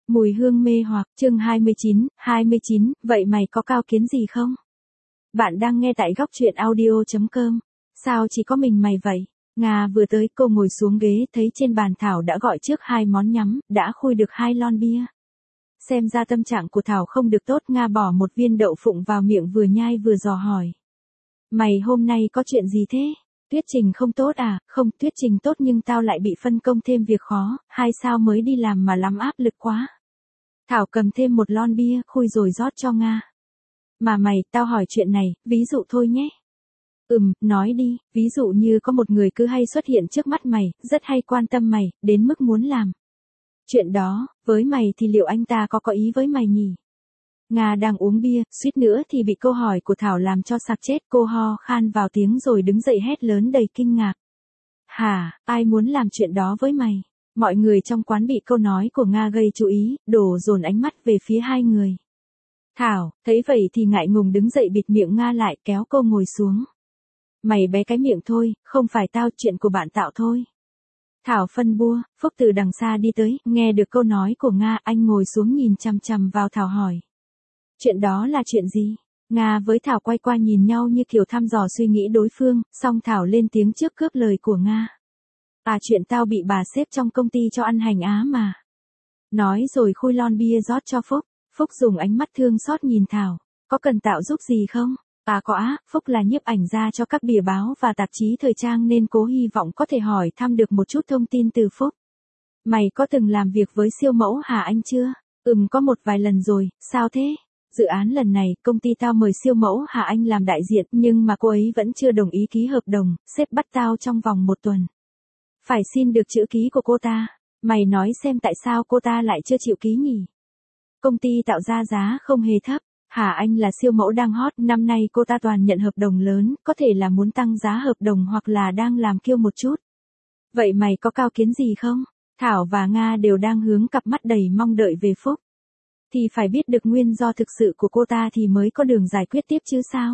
Mùi hương mê hoặc, chương 29, vậy mày có cao kiến gì không? Bạn đang nghe tại góc truyện audio.com. Sao chỉ có mình mày vậy? Nga vừa tới, cô ngồi xuống ghế, thấy trên bàn Thảo đã gọi trước 2 món nhắm, đã khui được 2 lon bia. Xem ra tâm trạng của Thảo không được tốt, Nga bỏ một viên đậu phụng vào miệng, vừa nhai vừa dò hỏi. Mày hôm nay có chuyện gì thế? Thuyết trình không tốt à? Không, thuyết trình tốt nhưng tao lại bị phân công thêm việc khó, hay sao mới đi làm mà lắm áp lực quá. Thảo cầm thêm một lon bia, khui rồi rót cho Nga. Mà mày, tao hỏi chuyện này, ví dụ thôi nhé. Nói đi, ví dụ như có một người cứ hay xuất hiện trước mắt mày, rất hay quan tâm mày, đến mức muốn làm chuyện đó, với mày thì liệu anh ta có ý với mày nhỉ? Nga đang uống bia, suýt nữa thì bị câu hỏi của Thảo làm cho sặc chết, cô ho khan vào tiếng rồi đứng dậy hét lớn đầy kinh ngạc. Hả, ai muốn làm chuyện đó với mày? Mọi người trong quán bị câu nói của Nga gây chú ý, đổ dồn ánh mắt về phía hai người. Thảo, thấy vậy thì ngại ngùng đứng dậy bịt miệng Nga lại, kéo cô ngồi xuống. Mày bé cái miệng thôi, không phải tao, chuyện của bạn Tạo thôi. Thảo phân bua. Phúc từ đằng xa đi tới, nghe được câu nói của Nga, anh ngồi xuống nhìn chằm chằm vào Thảo hỏi. Chuyện đó là chuyện gì? Nga với Thảo quay qua nhìn nhau như kiểu thăm dò suy nghĩ đối phương, xong Thảo lên tiếng trước cướp lời của Nga. À, chuyện tao bị bà sếp trong công ty cho ăn hành á mà. Nói rồi khui lon bia rót cho Phúc. Phúc dùng ánh mắt thương xót nhìn Thảo. Có cần Tạo giúp gì không? À có á, Phúc là nhiếp ảnh gia cho các bìa báo và tạp chí thời trang nên cố hy vọng có thể hỏi thăm được một chút thông tin từ Phúc. Mày có từng làm việc với siêu mẫu Hà Anh chưa? Có một vài lần rồi, sao thế? Dự án lần này, công ty tao mời siêu mẫu Hà Anh làm đại diện, nhưng mà cô ấy vẫn chưa đồng ý ký hợp đồng, sếp bắt tao trong vòng 1 tuần. Phải xin được chữ ký của cô ta. Mày nói xem tại sao cô ta lại chưa chịu ký nhỉ? Công ty tạo ra giá không hề thấp. Hà Anh là siêu mẫu đang hot, năm nay cô ta toàn nhận hợp đồng lớn, có thể là muốn tăng giá hợp đồng hoặc là đang làm kiêu một chút. Vậy mày có cao kiến gì không? Thảo và Nga đều đang hướng cặp mắt đầy mong đợi về Phúc. Thì phải biết được nguyên do thực sự của cô ta thì mới có đường giải quyết tiếp chứ sao?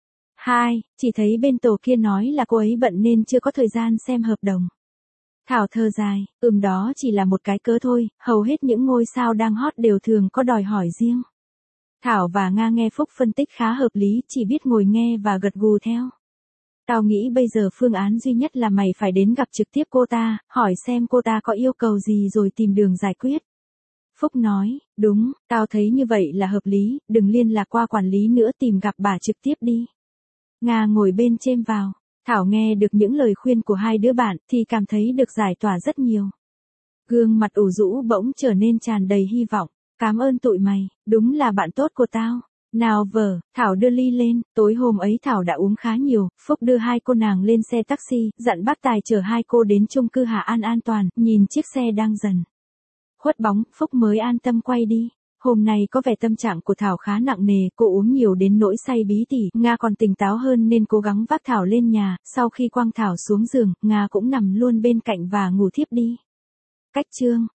2. Chỉ thấy bên tổ kia nói là cô ấy bận nên chưa có thời gian xem hợp đồng. Thảo thở dài, đó chỉ là một cái cớ thôi, hầu hết những ngôi sao đang hot đều thường có đòi hỏi riêng. Thảo và Nga nghe Phúc phân tích khá hợp lý, chỉ biết ngồi nghe và gật gù theo. Tao nghĩ bây giờ phương án duy nhất là mày phải đến gặp trực tiếp cô ta, hỏi xem cô ta có yêu cầu gì rồi tìm đường giải quyết. Phúc nói, đúng, tao thấy như vậy là hợp lý, đừng liên lạc qua quản lý nữa, tìm gặp bà trực tiếp đi. Nga ngồi bên chêm vào. Thảo nghe được những lời khuyên của hai đứa bạn thì cảm thấy được giải tỏa rất nhiều. Gương mặt ủ rũ bỗng trở nên tràn đầy hy vọng. Cảm ơn tụi mày, đúng là bạn tốt của tao. Nào vợ, Thảo đưa ly lên, tối hôm ấy Thảo đã uống khá nhiều, Phúc đưa hai cô nàng lên xe taxi, dặn bác tài chở hai cô đến chung cư Hà An an toàn, nhìn chiếc xe đang dần khuất bóng, Phúc mới an tâm quay đi. Hôm nay có vẻ tâm trạng của Thảo khá nặng nề, cô uống nhiều đến nỗi say bí tỉ, Nga còn tỉnh táo hơn nên cố gắng vác Thảo lên nhà, sau khi quăng Thảo xuống giường, Nga cũng nằm luôn bên cạnh và ngủ thiếp đi. Cách chương